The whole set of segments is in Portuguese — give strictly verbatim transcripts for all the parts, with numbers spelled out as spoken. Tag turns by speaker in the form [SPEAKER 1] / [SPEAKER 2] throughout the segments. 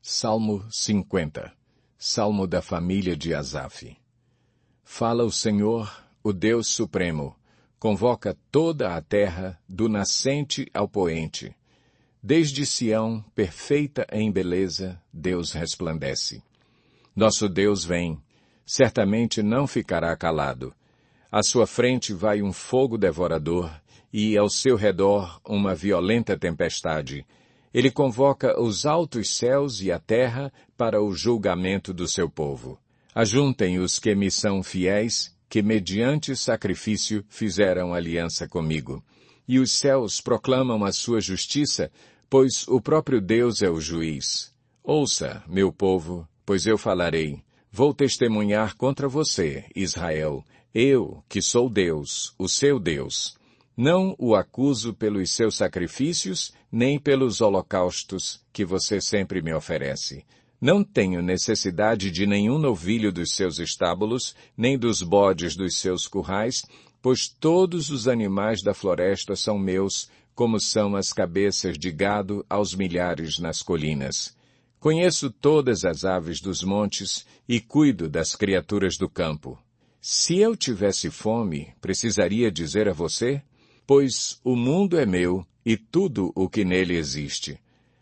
[SPEAKER 1] Salmo cinquenta. Salmo da família de Asaf. Fala o Senhor, o Deus Supremo, convoca toda a terra, do nascente ao poente. Desde Sião, perfeita em beleza, Deus resplandece. Nosso Deus vem, certamente não ficará calado. À sua frente vai um fogo devorador, e ao seu redor uma violenta tempestade. Ele convoca os altos céus e a terra para o julgamento do seu povo. Ajuntem os que me são fiéis, que mediante sacrifício fizeram aliança comigo. E os céus proclamam a sua justiça, pois o próprio Deus é o juiz. Ouça, meu povo, pois eu falarei. Vou testemunhar contra você, Israel, eu, que sou Deus, o seu Deus. Não o acuso pelos seus sacrifícios, nem pelos holocaustos que você sempre me oferece. Não tenho necessidade de nenhum novilho dos seus estábulos, nem dos bodes dos seus currais, pois todos os animais da floresta são meus, como são as cabeças de gado aos milhares nas colinas. Conheço todas as aves dos montes e cuido das criaturas do campo. Se eu tivesse fome, precisaria dizer a você? Pois o mundo é meu e tudo o que nele existe.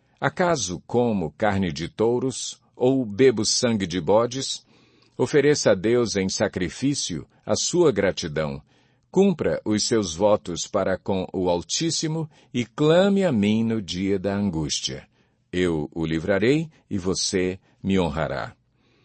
[SPEAKER 1] Acaso como carne de touros ou bebo sangue de bodes? Ofereça a Deus em sacrifício a sua gratidão. Cumpra os seus votos para com o Altíssimo e clame a mim no dia da angústia. Eu o livrarei e você me honrará.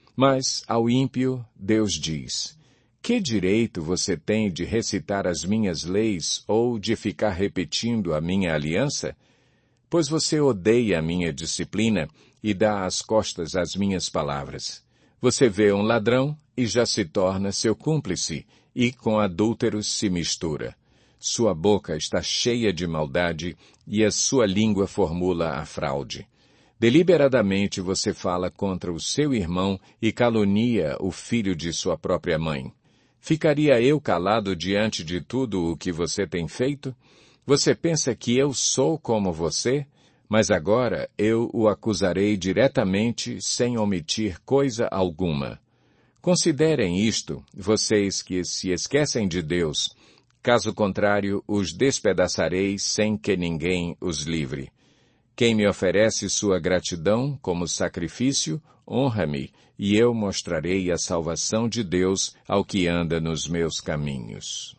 [SPEAKER 1] Mas ao ímpio, Deus diz: que direito você tem de recitar as minhas leis ou de ficar repetindo a minha aliança? Pois você odeia a minha disciplina e dá as costas às minhas palavras. Você vê um ladrão e já se torna seu cúmplice, e com adúlteros se mistura. Sua boca está cheia de maldade e a sua língua formula a fraude. Deliberadamente você fala contra o seu irmão e calunia o filho de sua própria mãe. Ficaria eu calado diante de tudo o que você tem feito? Você pensa que eu sou como você? Mas agora eu o acusarei diretamente sem omitir coisa alguma. Considerem isto, vocês que se esquecem de Deus. Caso contrário, os despedaçarei sem que ninguém os livre. Quem me oferece sua gratidão como sacrifício, honra-me, e eu mostrarei a salvação de Deus ao que anda nos meus caminhos.